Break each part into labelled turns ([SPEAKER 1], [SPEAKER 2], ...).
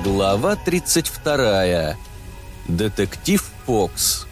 [SPEAKER 1] Глава 32. Детектив Фокс.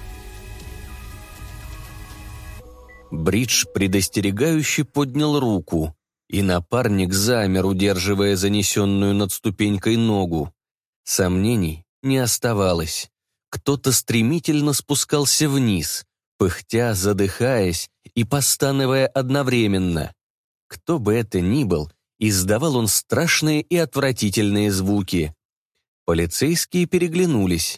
[SPEAKER 1] Бридж предостерегающе поднял руку, и напарник замер, удерживая занесенную над ступенькой ногу. Сомнений не оставалось. Кто-то стремительно спускался вниз, пыхтя, задыхаясь и постановая одновременно. Кто бы это ни был, издавал он страшные и отвратительные звуки. Полицейские переглянулись.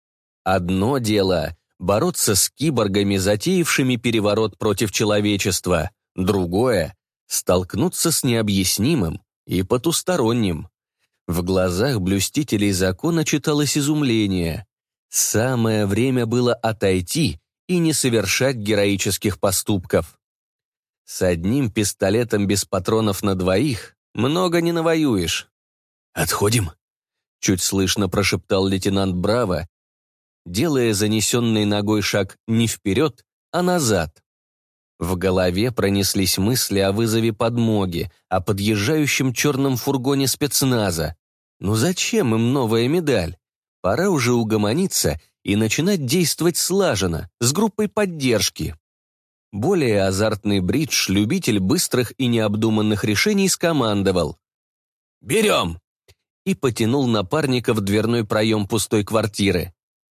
[SPEAKER 1] Одно дело — бороться с киборгами, затеявшими переворот против человечества. Другое — столкнуться с необъяснимым и потусторонним. В глазах блюстителей закона читалось изумление. Самое время было отойти и не совершать героических поступков. С одним пистолетом без патронов на двоих много не навоюешь. «Отходим», — чуть слышно прошептал лейтенант Браво, делая занесенной ногой шаг не вперед, а назад. В голове пронеслись мысли о вызове подмоги, о подъезжающем черном фургоне спецназа. Ну зачем им новая медаль? Пора уже угомониться и начинать действовать слаженно, с группой поддержки. Более азартный Бридж, любитель быстрых и необдуманных решений, скомандовал: «Берем!» и потянул напарника в дверной проем пустой квартиры.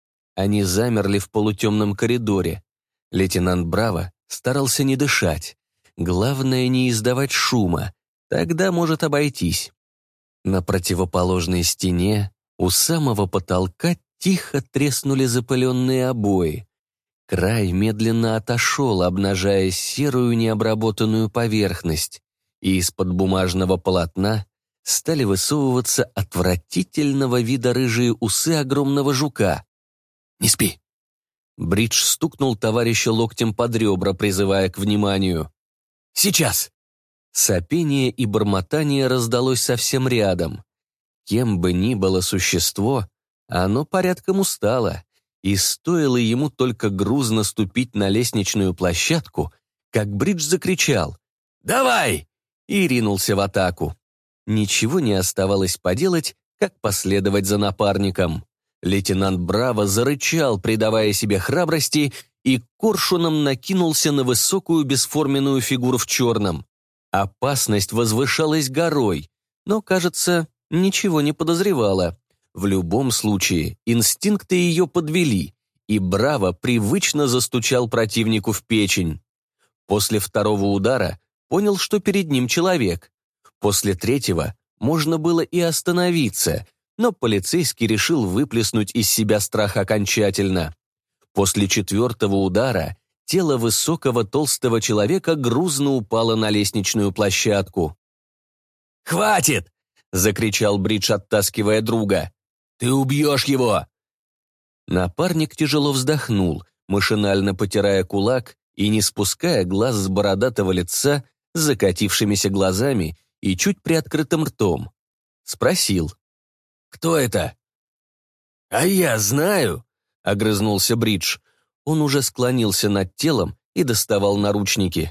[SPEAKER 1] Они замерли в полутемном коридоре. Лейтенант Браво старался не дышать. Главное, не издавать шума, тогда может обойтись. На противоположной стене, у самого потолка, тихо треснули запыленные обои. Край медленно отошел, обнажая серую необработанную поверхность, и из-под бумажного полотна стали высовываться отвратительного вида рыжие усы огромного жука. «Не спи!» Бридж стукнул товарища локтем под ребра, призывая к вниманию. «Сейчас!» Сопение и бормотание раздалось совсем рядом. Кем бы ни было существо, оно порядком устало, и стоило ему только грузно ступить на лестничную площадку, как Бридж закричал «Давай!» и ринулся в атаку. Ничего не оставалось поделать, как последовать за напарником. Лейтенант Браво зарычал, придавая себе храбрости, и коршуном накинулся на высокую бесформенную фигуру в черном. Опасность возвышалась горой, но, кажется, ничего не подозревала. В любом случае, инстинкты ее подвели, и Браво привычно застучал противнику в печень. После второго удара понял, что перед ним человек. После третьего можно было и остановиться, но полицейский решил выплеснуть из себя страх окончательно. После четвертого удара тело высокого толстого человека грузно упало на лестничную площадку. «Хватит!» — закричал Бридж, оттаскивая друга. «Ты убьешь его!» Напарник тяжело вздохнул, машинально потирая кулак и не спуская глаз с бородатого лица с закатившимися глазами и чуть приоткрытым ртом. Спросил: «Кто это?» «А я знаю», — огрызнулся Бридж. Он уже склонился над телом и доставал наручники.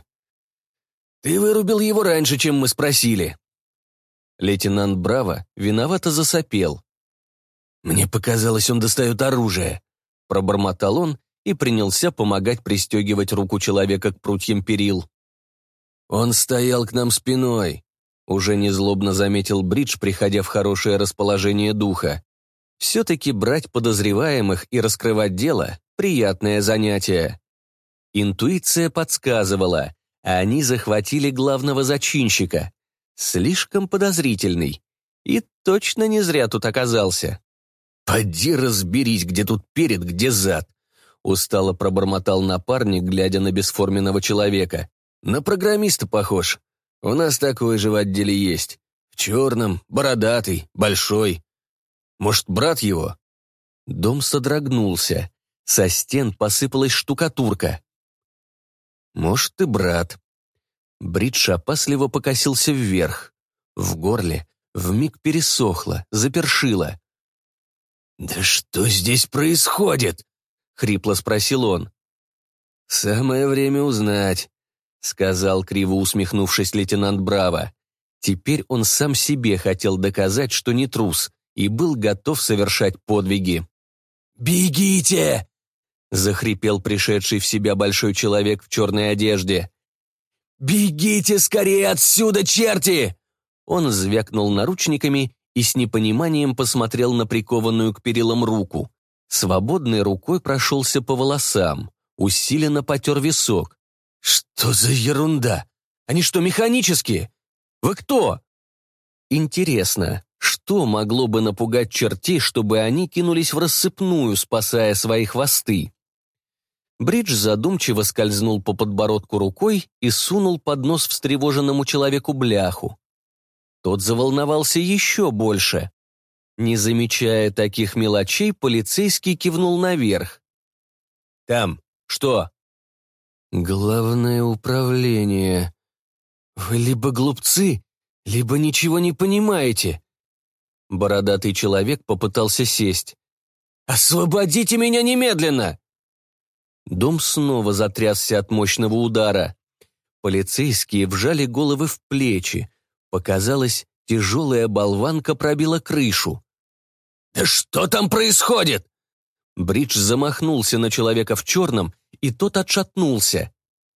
[SPEAKER 1] «Ты вырубил его раньше, чем мы спросили». Лейтенант Браво виновато засопел. «Мне показалось, он достает оружие», — пробормотал он и принялся помогать пристегивать руку человека к прутьям перил. «Он стоял к нам спиной», — уже незлобно заметил Бридж, приходя в хорошее расположение духа. Все-таки брать подозреваемых и раскрывать дело — приятное занятие. Интуиция подсказывала, они захватили главного зачинщика. Слишком подозрительный. И точно не зря тут оказался. «Поди разберись, где тут перед, где зад», — устало пробормотал напарник, глядя на бесформенного человека. «На программиста похож. У нас такой же в отделе есть. В черном, бородатый, большой. Может, брат его?» Дом содрогнулся. Со стен посыпалась штукатурка. «Может, и брат». Бридж опасливо покосился вверх. В горле вмиг пересохло, запершило. «Да что здесь происходит?» — хрипло спросил он. «Самое время узнать», — сказал, криво усмехнувшись, лейтенант Браво. Теперь он сам себе хотел доказать, что не трус, и был готов совершать подвиги. «Бегите!» — захрипел пришедший в себя большой человек в черной одежде. «Бегите скорее отсюда, черти!» Он звякнул наручниками и с непониманием посмотрел на прикованную к перилам руку. Свободной рукой прошелся по волосам, усиленно потер висок. «Что за ерунда? Они что, механические? Вы кто?» Интересно, что могло бы напугать чертей, чтобы они кинулись в рассыпную, спасая свои хвосты? Бридж задумчиво скользнул по подбородку рукой и сунул под нос встревоженному человеку бляху. Тот заволновался еще больше. Не замечая таких мелочей, полицейский кивнул наверх. «Там что?» «Главное управление. Вы либо глупцы, либо ничего не понимаете». Бородатый человек попытался сесть. «Освободите меня немедленно!» Дом снова затрясся от мощного удара. Полицейские вжали головы в плечи. Показалось, тяжелая болванка пробила крышу. «Да что там происходит?» Бридж замахнулся на человека в черном, и тот отшатнулся.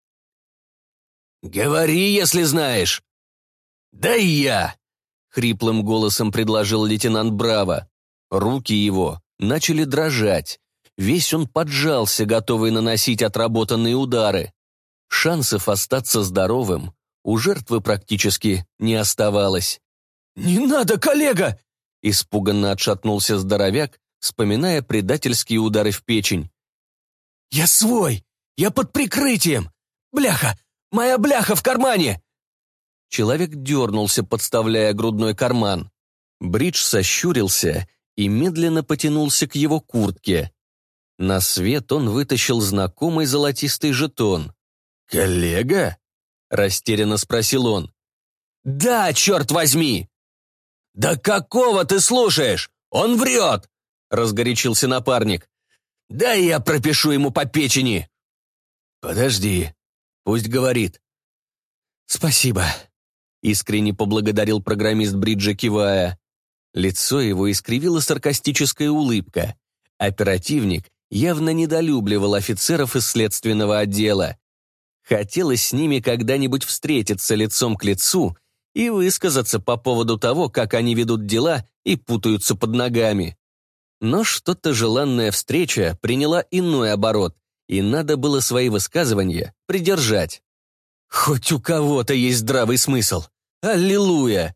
[SPEAKER 1] «Говори, если знаешь!» «Да и я!» — хриплым голосом предложил лейтенант Браво. Руки его начали дрожать. Весь он поджался, готовый наносить отработанные удары. Шансов остаться здоровым у жертвы практически не оставалось. «Не надо, коллега!» — испуганно отшатнулся здоровяк, вспоминая предательские удары в печень. «Я свой! Я под прикрытием! Бляха! Моя бляха в кармане!» Человек дернулся, подставляя грудной карман. Бридж сощурился и медленно потянулся к его куртке. На свет он вытащил знакомый золотистый жетон. «Коллега?» — растерянно спросил он. «Да, черт возьми!» «Да какого ты слушаешь? Он врет!» — разгорячился напарник. «Да я пропишу ему по печени!» «Подожди, пусть говорит». «Спасибо», — искренне поблагодарил программист Бриджа, кивая. Лицо его искривила саркастическая улыбка. Оперативник явно недолюбливал офицеров из следственного отдела. Хотелось с ними когда-нибудь встретиться лицом к лицу и высказаться по поводу того, как они ведут дела и путаются под ногами. Но что-то желанная встреча приняла иной оборот, и надо было свои высказывания придержать. Хоть у кого-то есть здравый смысл. Аллилуйя!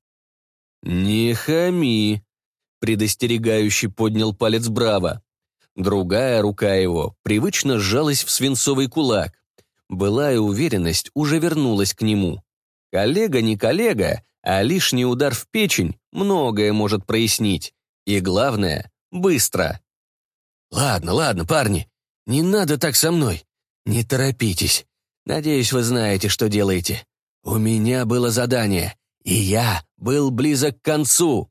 [SPEAKER 1] «Не хами!» — предостерегающий поднял палец Браво. Другая рука его привычно сжалась в свинцовый кулак. Былая уверенность уже вернулась к нему. Коллега не коллега, а лишний удар в печень многое может прояснить. И главное — быстро. «Ладно, парни, не надо так со мной. Не торопитесь. Надеюсь, вы знаете, что делаете. У меня было задание, и я был близок к концу».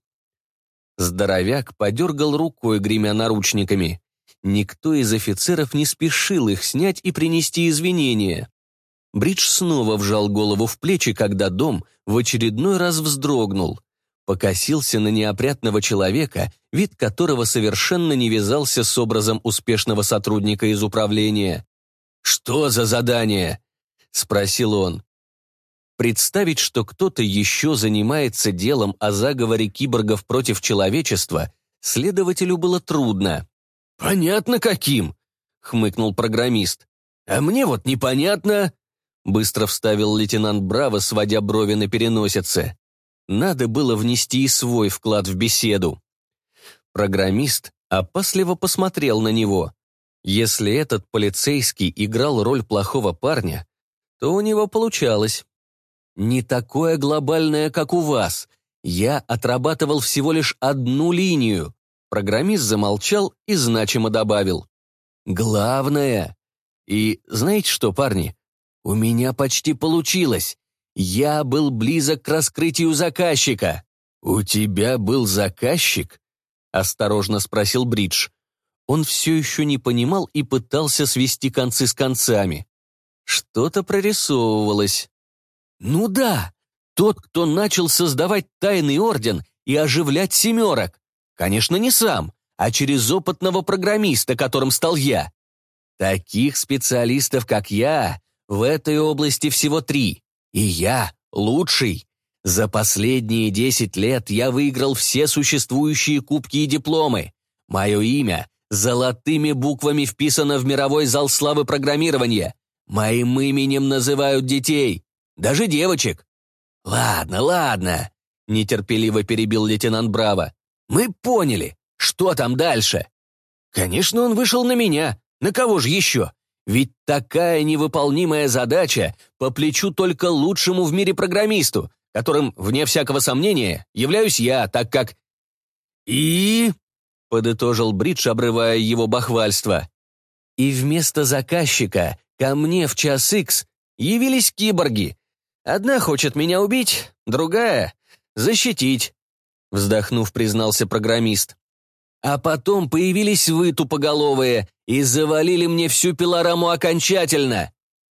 [SPEAKER 1] Здоровяк подергал рукой, гремя наручниками. Никто из офицеров не спешил их снять и принести извинения. Бридж снова вжал голову в плечи, когда дом в очередной раз вздрогнул. Покосился на неопрятного человека, вид которого совершенно не вязался с образом успешного сотрудника из управления. «Что за задание?» — спросил он. Представить, что кто-то еще занимается делом о заговоре киборгов против человечества, следователю было трудно. «Понятно, каким», — хмыкнул программист. «А мне вот непонятно», — быстро вставил лейтенант Браво, сводя брови на переносице. Надо было внести и свой вклад в беседу. Программист опасливо посмотрел на него. Если этот полицейский играл роль плохого парня, то у него получалось. «Не такое глобальное, как у вас. Я отрабатывал всего лишь одну линию». Программист замолчал и значимо добавил. «Главное. И знаете что, парни? У меня почти получилось. Я был близок к раскрытию заказчика». «У тебя был заказчик?» — осторожно спросил Бридж. Он все еще не понимал и пытался свести концы с концами. Что-то прорисовывалось. «Ну да, тот, кто начал создавать тайный орден и оживлять семерок. Конечно, не сам, а через опытного программиста, которым стал я. Таких специалистов, как я, в этой области всего 3. И я лучший. За последние 10 лет я выиграл все существующие кубки и дипломы. Мое имя золотыми буквами вписано в мировой зал славы программирования. Моим именем называют детей, даже девочек. Ладно, нетерпеливо перебил лейтенант Браво. Мы поняли, что там дальше. Конечно, он вышел на меня. На кого же еще? Ведь такая невыполнимая задача по плечу только лучшему в мире программисту, которым, вне всякого сомнения, являюсь я, так как... И... подытожил Бридж, обрывая его бахвальство. И вместо заказчика ко мне в час икс явились киборги. Одна хочет меня убить, другая — защитить, вздохнув, признался программист. А потом появились вы, тупоголовые, и завалили мне всю пилораму окончательно.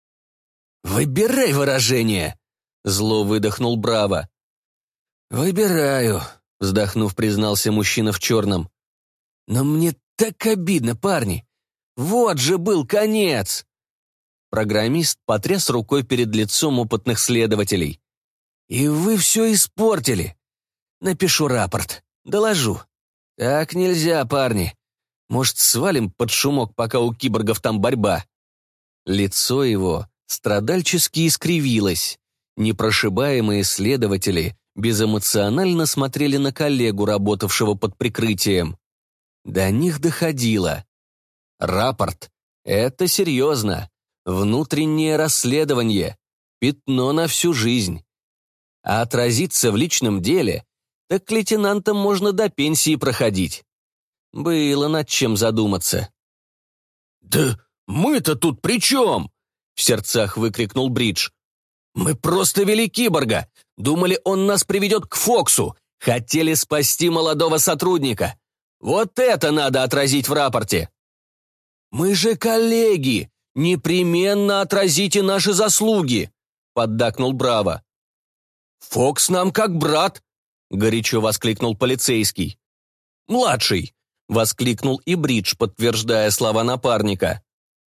[SPEAKER 1] «Выбирай выражение», — зло выдохнул Браво. «Выбираю», — вздохнув, признался мужчина в черном. «Но мне так обидно, парни. Вот же был конец!» Программист потряс рукой перед лицом опытных следователей. «И вы все испортили. Напишу рапорт. Доложу. Так нельзя, парни. Может, свалим под шумок, пока у киборгов там борьба?» Лицо его страдальчески искривилось. Непрошибаемые следователи безэмоционально смотрели на коллегу, работавшего под прикрытием. До них доходило. Рапорт — это серьезно. Внутреннее расследование. Пятно на всю жизнь. А отразиться в личном деле, так лейтенантам можно до пенсии проходить. Было над чем задуматься. «Да мы-то тут при чем?» — в сердцах выкрикнул Бридж. «Мы просто вели киборга. Думали, он нас приведет к Фоксу. Хотели спасти молодого сотрудника. Вот это надо отразить в рапорте!» «Мы же коллеги! Непременно отразите наши заслуги!» — поддакнул Браво. «Фокс нам как брат!» — горячо воскликнул полицейский. «Младший!» — воскликнул и Бридж, подтверждая слова напарника.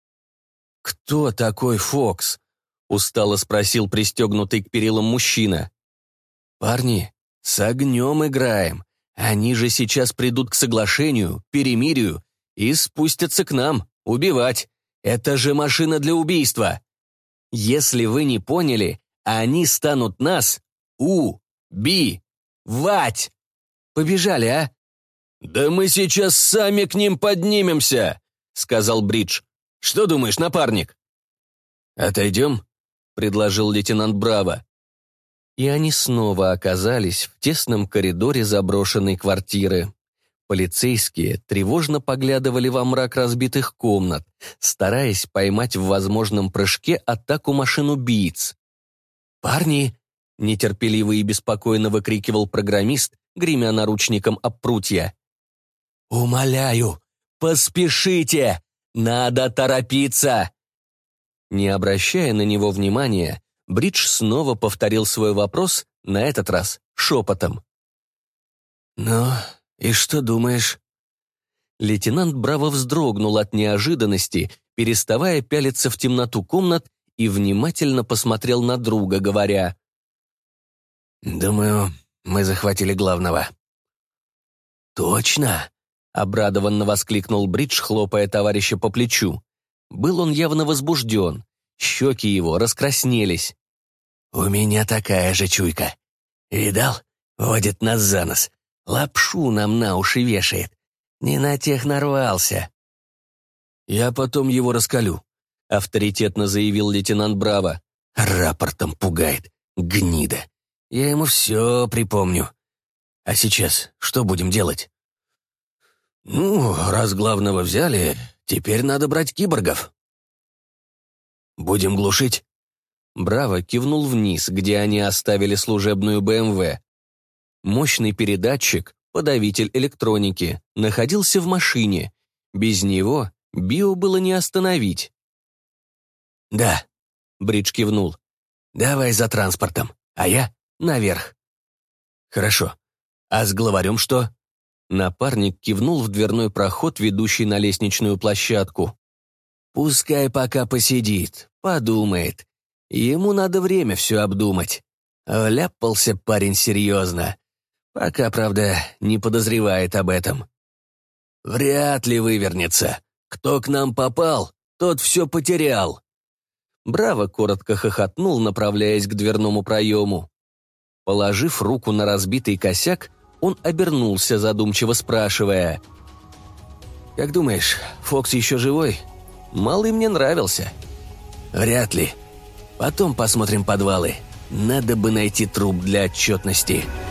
[SPEAKER 1] «Кто такой Фокс?» — устало спросил пристегнутый к перилам мужчина. «Парни, с огнем играем. Они же сейчас придут к соглашению, перемирию и спустятся к нам, убивать. Это же машина для убийства. Если вы не поняли, они станут нас убивать. Побежали, а?» «Да мы сейчас сами к ним поднимемся», — сказал Бридж. «Что думаешь, напарник?» «Отойдем», — предложил лейтенант Браво. И они снова оказались в тесном коридоре заброшенной квартиры. Полицейские тревожно поглядывали во мрак разбитых комнат, стараясь поймать в возможном прыжке атаку машин-убийц. «Парни!» — нетерпеливо и беспокойно выкрикивал программист, гремя наручником об прутья. «Умоляю, поспешите! Надо торопиться!» Не обращая на него внимания, Бридж снова повторил свой вопрос, на этот раз шепотом. «Ну, и что думаешь?» Лейтенант Браво вздрогнул от неожиданности, переставая пялиться в темноту комнат, и внимательно посмотрел на друга, говоря: «Думаю, мы захватили главного». «Точно?» — обрадованно воскликнул Бридж, хлопая товарища по плечу. Был он явно возбужден, щеки его раскраснелись. «У меня такая же чуйка. Видал? Водит нас за нос. Лапшу нам на уши вешает. Не на тех нарвался». «Я потом его раскалю», — авторитетно заявил лейтенант Браво. «Рапортом пугает, гнида. Я ему все припомню. А сейчас что будем делать?» «Ну, раз главного взяли, теперь надо брать киборгов». «Будем глушить?» Браво кивнул вниз, где они оставили служебную БМВ. Мощный передатчик, подавитель электроники, находился в машине. Без него био было не остановить. «Да», — Бридж кивнул, — «давай за транспортом, а я наверх». «Хорошо. А с главарем что?» Напарник кивнул в дверной проход, ведущий на лестничную площадку. «Пускай пока посидит, подумает. Ему надо время все обдумать. Вляпался парень серьезно. Пока, правда, не подозревает об этом. Вряд ли вывернется. Кто к нам попал, тот все потерял». Браво коротко хохотнул, направляясь к дверному проему. Положив руку на разбитый косяк, он обернулся, задумчиво спрашивая: «Как думаешь, Фокс еще живой? Малый мне нравился». «Вряд ли. Потом посмотрим подвалы. Надо бы найти труп для отчетности».